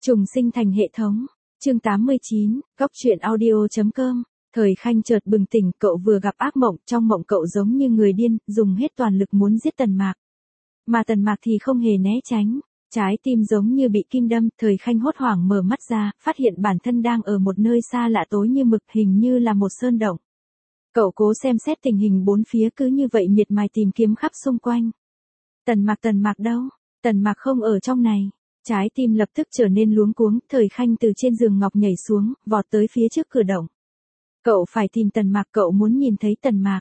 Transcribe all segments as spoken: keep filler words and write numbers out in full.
Trùng sinh thành hệ thống. Chương tám mươi chín, góc truyện audio.com. Thời Khanh chợt bừng tỉnh, cậu vừa gặp ác mộng, trong mộng cậu giống như người điên, dùng hết toàn lực muốn giết Tần Mạc. Mà Tần Mạc thì không hề né tránh, trái tim giống như bị kim đâm, Thời Khanh hốt hoảng mở mắt ra, phát hiện bản thân đang ở một nơi xa lạ tối như mực, hình như là một sơn động. Cậu cố xem xét tình hình bốn phía, cứ như vậy miệt mài tìm kiếm khắp xung quanh. Tần Mạc Tần Mạc đâu? Tần Mạc không ở trong này. Trái tim lập tức trở nên luống cuống, Thời Khanh từ trên giường ngọc nhảy xuống, vọt tới phía trước cửa động. Cậu phải tìm Tần Mạc, cậu muốn nhìn thấy Tần Mạc.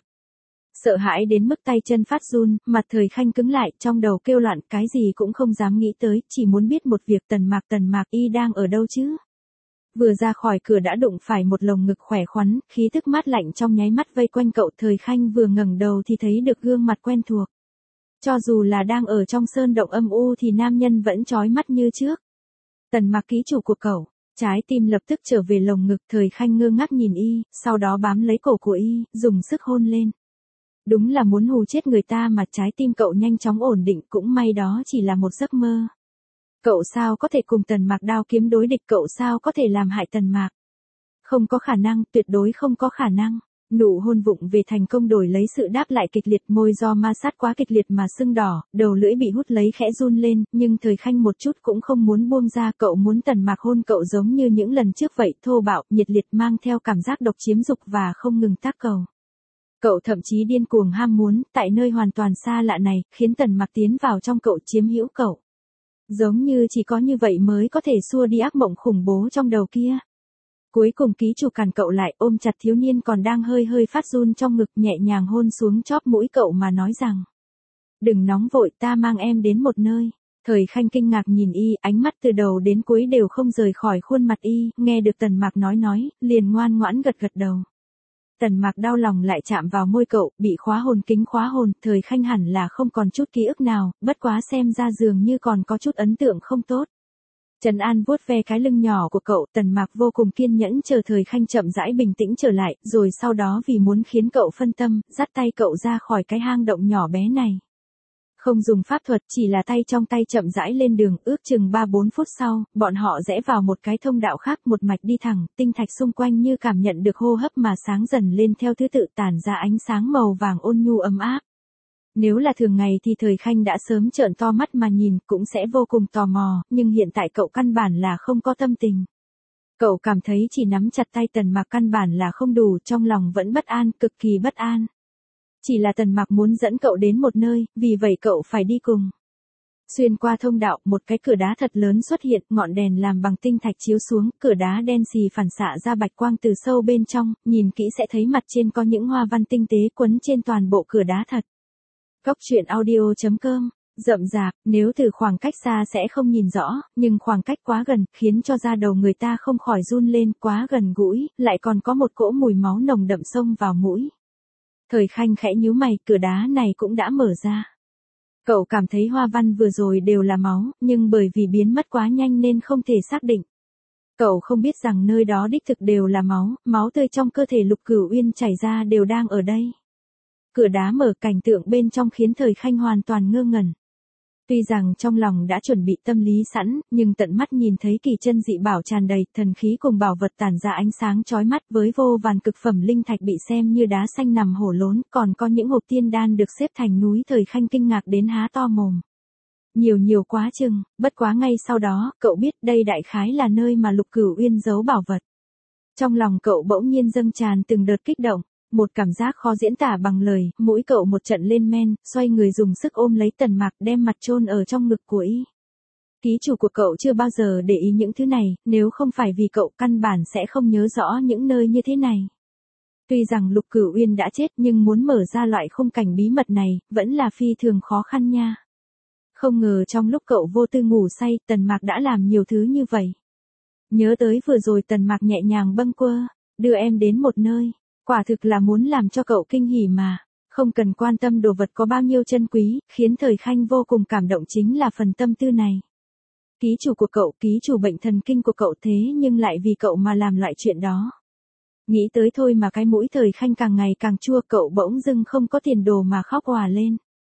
Sợ hãi đến mức tay chân phát run, mặt Thời Khanh cứng lại, trong đầu kêu loạn, cái gì cũng không dám nghĩ tới, chỉ muốn biết một việc, Tần Mạc Tần Mạc y đang ở đâu chứ? Vừa ra khỏi cửa đã đụng phải một lồng ngực khỏe khoắn, khí tức mát lạnh trong nháy mắt vây quanh cậu. Thời Khanh vừa ngẩng đầu thì thấy được gương mặt quen thuộc. Cho dù là đang ở trong sơn động âm u thì nam nhân vẫn chói mắt như trước. Tần Mạc ký chủ của cậu. Trái tim lập tức trở về lồng ngực, Thời Khanh ngơ ngác nhìn y, sau đó bám lấy cổ của y, dùng sức hôn lên. Đúng là muốn hù chết người ta mà, trái tim cậu nhanh chóng ổn định, cũng may đó chỉ là một giấc mơ. Cậu sao có thể cùng Tần Mạc đao kiếm đối địch, cậu sao có thể làm hại Tần Mạc? Không có khả năng, tuyệt đối không có khả năng. Nụ hôn vụng về thành công đổi lấy sự đáp lại kịch liệt, môi do ma sát quá kịch liệt mà sưng đỏ, đầu lưỡi bị hút lấy khẽ run lên, nhưng Thời Khanh một chút cũng không muốn buông ra, cậu muốn Tần Mạc hôn cậu giống như những lần trước vậy, thô bạo, nhiệt liệt, mang theo cảm giác độc chiếm dục và không ngừng tác cầu. Cậu thậm chí điên cuồng ham muốn, tại nơi hoàn toàn xa lạ này, khiến Tần Mạc tiến vào trong cậu, chiếm hữu cậu. Giống như chỉ có như vậy mới có thể xua đi ác mộng khủng bố trong đầu kia. Cuối cùng ký chủ cản cậu lại, ôm chặt thiếu niên còn đang hơi hơi phát run trong ngực, nhẹ nhàng hôn xuống chóp mũi cậu mà nói rằng: đừng nóng vội, ta mang em đến một nơi. Thời Khanh kinh ngạc nhìn y, ánh mắt từ đầu đến cuối đều không rời khỏi khuôn mặt y, nghe được Tần Mạc nói nói, liền ngoan ngoãn gật gật đầu. Tần Mạc đau lòng lại chạm vào môi cậu, bị khóa hồn kính khóa hồn, Thời Khanh hẳn là không còn chút ký ức nào, bất quá xem ra dường như còn có chút ấn tượng không tốt. Trần An vuốt ve cái lưng nhỏ của cậu, Tần Mạc vô cùng kiên nhẫn chờ Thời Khanh chậm rãi bình tĩnh trở lại, rồi sau đó vì muốn khiến cậu phân tâm, dắt tay cậu ra khỏi cái hang động nhỏ bé này. Không dùng pháp thuật, chỉ là tay trong tay chậm rãi lên đường, ước chừng ba bốn phút sau, bọn họ rẽ vào một cái thông đạo khác, một mạch đi thẳng, tinh thạch xung quanh như cảm nhận được hô hấp mà sáng dần lên theo thứ tự, tản ra ánh sáng màu vàng ôn nhu ấm áp. Nếu là thường ngày thì Thời Khanh đã sớm trợn to mắt mà nhìn, cũng sẽ vô cùng tò mò, nhưng hiện tại cậu căn bản là không có tâm tình. Cậu cảm thấy chỉ nắm chặt tay Tần Mạc căn bản là không đủ, trong lòng vẫn bất an, cực kỳ bất an. Chỉ là Tần Mạc muốn dẫn cậu đến một nơi, vì vậy cậu phải đi cùng. Xuyên qua thông đạo, một cái cửa đá thật lớn xuất hiện, ngọn đèn làm bằng tinh thạch chiếu xuống, cửa đá đen xì phản xạ ra bạch quang từ sâu bên trong, nhìn kỹ sẽ thấy mặt trên có những hoa văn tinh tế quấn trên toàn bộ cửa đá thật. Góc truyện audio.com. Rậm rạp, nếu từ khoảng cách xa sẽ không nhìn rõ, nhưng khoảng cách quá gần, khiến cho da đầu người ta không khỏi run lên, quá gần gũi, lại còn có một cỗ mùi máu nồng đậm xông vào mũi. Thời Khanh khẽ nhíu mày, cửa đá này cũng đã mở ra. Cậu cảm thấy hoa văn vừa rồi đều là máu, nhưng bởi vì biến mất quá nhanh nên không thể xác định. Cậu không biết rằng nơi đó đích thực đều là máu, máu tươi trong cơ thể Lục Cửu Uyên chảy ra đều đang ở đây. Cửa đá mở, cảnh tượng bên trong khiến Thời Khanh hoàn toàn ngơ ngẩn. Tuy rằng trong lòng đã chuẩn bị tâm lý sẵn, nhưng tận mắt nhìn thấy kỳ chân dị bảo tràn đầy, thần khí cùng bảo vật tản ra ánh sáng chói mắt, với vô vàn cực phẩm linh thạch bị xem như đá xanh nằm hổ lốn, còn có những hộp tiên đan được xếp thành núi. Thời Khanh kinh ngạc đến há to mồm. Nhiều nhiều quá chừng, bất quá ngay sau đó, cậu biết đây đại khái là nơi mà Lục Cửu Uyên giấu bảo vật. Trong lòng cậu bỗng nhiên dâng tràn từng đợt kích động. Một cảm giác khó diễn tả bằng lời, mũi cậu một trận lên men, xoay người dùng sức ôm lấy Tần Mạc, đem mặt chôn ở trong ngực của y. Ký chủ của cậu chưa bao giờ để ý những thứ này, nếu không phải vì cậu căn bản sẽ không nhớ rõ những nơi như thế này. Tuy rằng Lục Cửu Uyên đã chết nhưng muốn mở ra loại khung cảnh bí mật này, vẫn là phi thường khó khăn nha. Không ngờ trong lúc cậu vô tư ngủ say, Tần Mạc đã làm nhiều thứ như vậy. Nhớ tới vừa rồi Tần Mạc nhẹ nhàng bâng quơ, đưa em đến một nơi. Quả thực là muốn làm cho cậu kinh hỉ mà, không cần quan tâm đồ vật có bao nhiêu chân quý, khiến Thời Khanh vô cùng cảm động chính là phần tâm tư này. Ký chủ của cậu, ký chủ bệnh thần kinh của cậu, thế nhưng lại vì cậu mà làm loại chuyện đó. Nghĩ tới thôi mà cái mũi Thời Khanh càng ngày càng chua, cậu bỗng dưng không có tiền đồ mà khóc òa lên.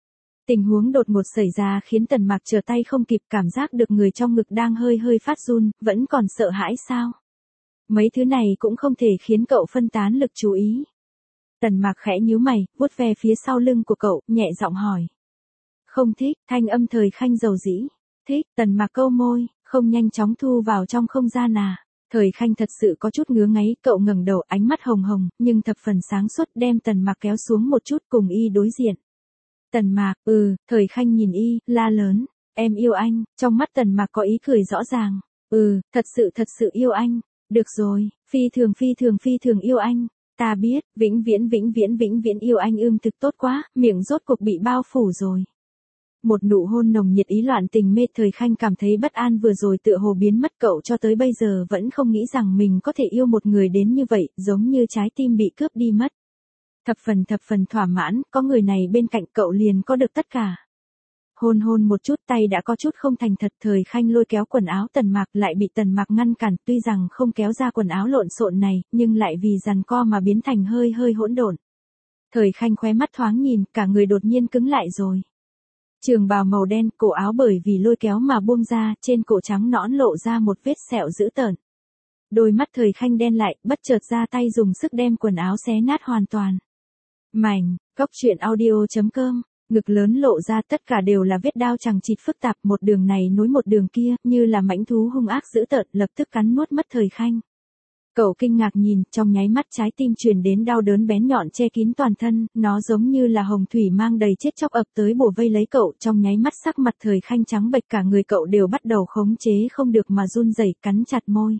Tình huống đột ngột xảy ra khiến Tần Mạc trở tay không kịp, cảm giác được người trong ngực đang hơi hơi phát run, vẫn còn sợ hãi sao? Mấy thứ này cũng không thể khiến cậu phân tán lực chú ý. Tần Mạc khẽ nhíu mày, vuốt ve phía sau lưng của cậu, nhẹ giọng hỏi. Không thích, thanh âm Thời Khanh dầu dĩ. Thích, Tần Mạc câu môi, không nhanh chóng thu vào trong không gian à. Thời Khanh thật sự có chút ngứa ngáy, cậu ngẩng đầu, ánh mắt hồng hồng, nhưng thập phần sáng suốt, đem Tần Mạc kéo xuống một chút, cùng y đối diện. Tần Mạc, ừ, Thời Khanh nhìn y, la lớn, em yêu anh, trong mắt Tần Mạc có ý cười rõ ràng. Ừ, thật sự thật sự yêu anh. Được rồi, phi thường phi thường phi thường yêu anh. Ta biết, vĩnh viễn vĩnh viễn vĩnh viễn yêu anh ưm thực tốt quá, miệng rốt cuộc bị bao phủ rồi. Một nụ hôn nồng nhiệt ý loạn tình mê. Thời Khanh cảm thấy bất an, vừa rồi tựa hồ biến mất, cậu cho tới bây giờ vẫn không nghĩ rằng mình có thể yêu một người đến như vậy, giống như trái tim bị cướp đi mất. Thập phần thập phần thỏa mãn, có người này bên cạnh cậu liền có được tất cả. Hôn hôn một chút, tay đã có chút không thành thật. Thời Khanh lôi kéo quần áo Tần Mạc, lại bị Tần Mạc ngăn cản, tuy rằng không kéo ra quần áo lộn xộn này, nhưng lại vì giằng co mà biến thành hơi hơi hỗn độn. Thời Khanh khóe mắt thoáng nhìn, cả người đột nhiên cứng lại rồi. Trường bào màu đen, cổ áo bởi vì lôi kéo mà buông ra, trên cổ trắng nõn lộ ra một vết sẹo dữ tợn. Đôi mắt Thời Khanh đen lại, bất chợt ra tay dùng sức đem quần áo xé nát hoàn toàn. Mảnh, Cóc Truyện Audio chấm com. Ngực lớn lộ ra, tất cả đều là vết đao chằng chịt phức tạp, một đường này nối một đường kia, như là mãnh thú hung ác dữ tợn, lập tức cắn nuốt mất Thời Khanh. Cậu kinh ngạc nhìn, trong nháy mắt trái tim truyền đến đau đớn bén nhọn che kín toàn thân, nó giống như là hồng thủy mang đầy chết chóc ập tới bủa vây lấy cậu, trong nháy mắt sắc mặt Thời Khanh trắng bệch, cả người cậu đều bắt đầu khống chế không được mà run rẩy, cắn chặt môi.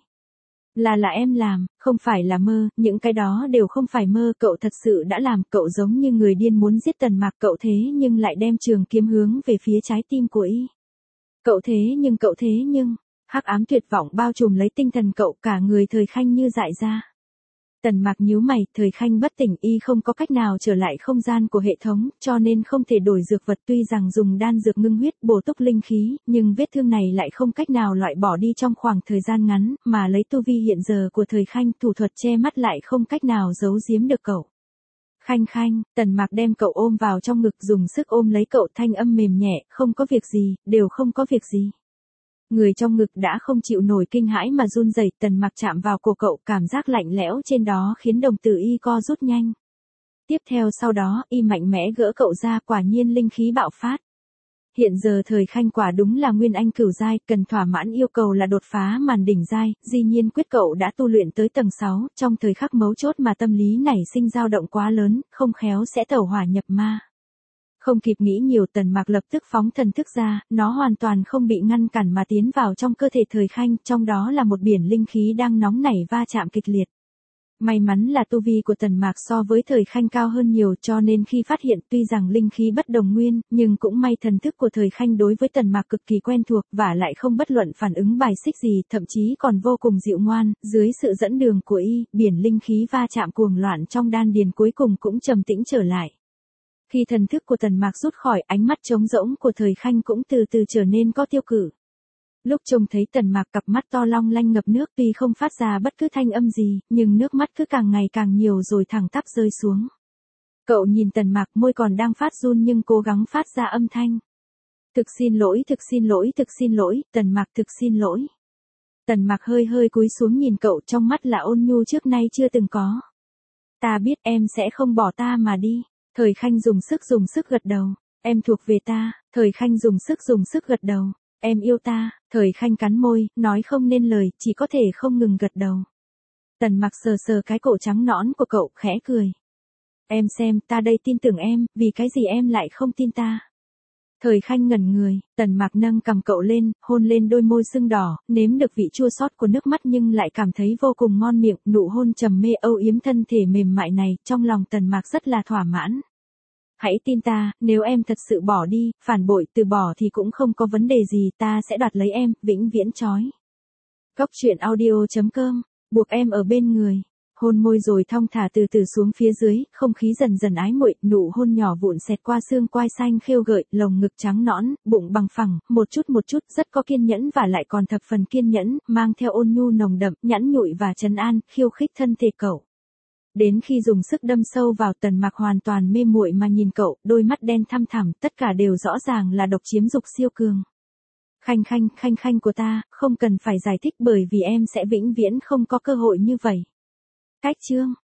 Là là em làm, không phải là mơ, những cái đó đều không phải mơ, cậu thật sự đã làm, cậu giống như người điên muốn giết Tần Mạc, cậu thế nhưng lại đem trường kiếm hướng về phía trái tim của y. Cậu thế nhưng cậu thế nhưng, hắc ám tuyệt vọng bao trùm lấy tinh thần cậu, cả người Thời Khanh như dại ra. Tần Mạc nhíu mày, Thời Khanh bất tỉnh, y không có cách nào trở lại không gian của hệ thống, cho nên không thể đổi dược vật, tuy rằng dùng đan dược ngưng huyết bổ túc linh khí, nhưng vết thương này lại không cách nào loại bỏ đi trong khoảng thời gian ngắn, mà lấy tu vi hiện giờ của Thời Khanh, thủ thuật che mắt lại không cách nào giấu giếm được cậu. Khanh Khanh, Tần Mạc đem cậu ôm vào trong ngực, dùng sức ôm lấy cậu, thanh âm mềm nhẹ, không có việc gì, đều không có việc gì. Người trong ngực đã không chịu nổi kinh hãi mà run rẩy, Tần Mạc chạm vào cổ cậu, cảm giác lạnh lẽo trên đó khiến đồng tử y co rút nhanh. Tiếp theo sau đó, y mạnh mẽ gỡ cậu ra, quả nhiên linh khí bạo phát. Hiện giờ Thời Khanh quả đúng là nguyên anh cửu giai, cần thỏa mãn yêu cầu là đột phá màn đỉnh giai, dĩ nhiên quyết cậu đã tu luyện tới tầng sáu, trong thời khắc mấu chốt mà tâm lý nảy sinh dao động quá lớn, không khéo sẽ tẩu hỏa nhập ma. Không kịp nghĩ nhiều, Tần Mạc lập tức phóng thần thức ra, nó hoàn toàn không bị ngăn cản mà tiến vào trong cơ thể Thời Khanh, trong đó là một biển linh khí đang nóng nảy va chạm kịch liệt. May mắn là tu vi của Tần Mạc so với Thời Khanh cao hơn nhiều, cho nên khi phát hiện tuy rằng linh khí bất đồng nguyên, nhưng cũng may thần thức của Thời Khanh đối với Tần Mạc cực kỳ quen thuộc, và lại không bất luận phản ứng bài xích gì, thậm chí còn vô cùng dịu ngoan, dưới sự dẫn đường của y, biển linh khí va chạm cuồng loạn trong đan điền cuối cùng cũng trầm tĩnh trở lại. Khi thần thức của Tần Mạc rút khỏi, ánh mắt trống rỗng của Thời Khanh cũng từ từ trở nên có tiêu cự. Lúc trông thấy Tần Mạc cặp mắt to long lanh ngập nước, tuy không phát ra bất cứ thanh âm gì, nhưng nước mắt cứ càng ngày càng nhiều rồi thẳng tắp rơi xuống. Cậu nhìn Tần Mạc, môi còn đang phát run nhưng cố gắng phát ra âm thanh. Thực xin lỗi, thực xin lỗi, thực xin lỗi, Tần Mạc thực xin lỗi. Tần Mạc hơi hơi cúi xuống nhìn cậu, trong mắt là ôn nhu trước nay chưa từng có. Ta biết em sẽ không bỏ ta mà đi. Thời Khanh dùng sức dùng sức gật đầu. Em thuộc về ta. Thời Khanh dùng sức dùng sức gật đầu. Em yêu ta. Thời Khanh cắn môi, nói không nên lời, chỉ có thể không ngừng gật đầu. Tần Mạc sờ sờ cái cổ trắng nõn của cậu, khẽ cười. Em xem, ta đây tin tưởng em, vì cái gì em lại không tin ta? Thời Khanh ngẩn người, Tần Mạc nâng cằm cậu lên, hôn lên đôi môi sưng đỏ, nếm được vị chua xót của nước mắt nhưng lại cảm thấy vô cùng ngon miệng, nụ hôn trầm mê âu yếm thân thể mềm mại này, trong lòng Tần Mạc rất là thỏa mãn. Hãy tin ta, nếu em thật sự bỏ đi, phản bội, từ bỏ thì cũng không có vấn đề gì, ta sẽ đoạt lấy em, vĩnh viễn trói. Cóc Truyện Audio chấm com, buộc em ở bên người. Hôn môi rồi thong thả từ từ xuống phía dưới, không khí dần dần ái muội, nụ hôn nhỏ vụn xẹt qua xương quai xanh khêu gợi, lồng ngực trắng nõn, bụng bằng phẳng, một chút một chút, rất có kiên nhẫn và lại còn thập phần kiên nhẫn, mang theo ôn nhu nồng đậm, nhẵn nhụi và trấn an, khiêu khích thân thể cậu. Đến khi dùng sức đâm sâu vào, Tần Mạc hoàn toàn mê muội mà nhìn cậu, đôi mắt đen thăm thẳm, tất cả đều rõ ràng là độc chiếm dục siêu cường. Khanh khanh, khanh khanh của ta, không cần phải giải thích bởi vì em sẽ vĩnh viễn không có cơ hội như vậy. Cách chương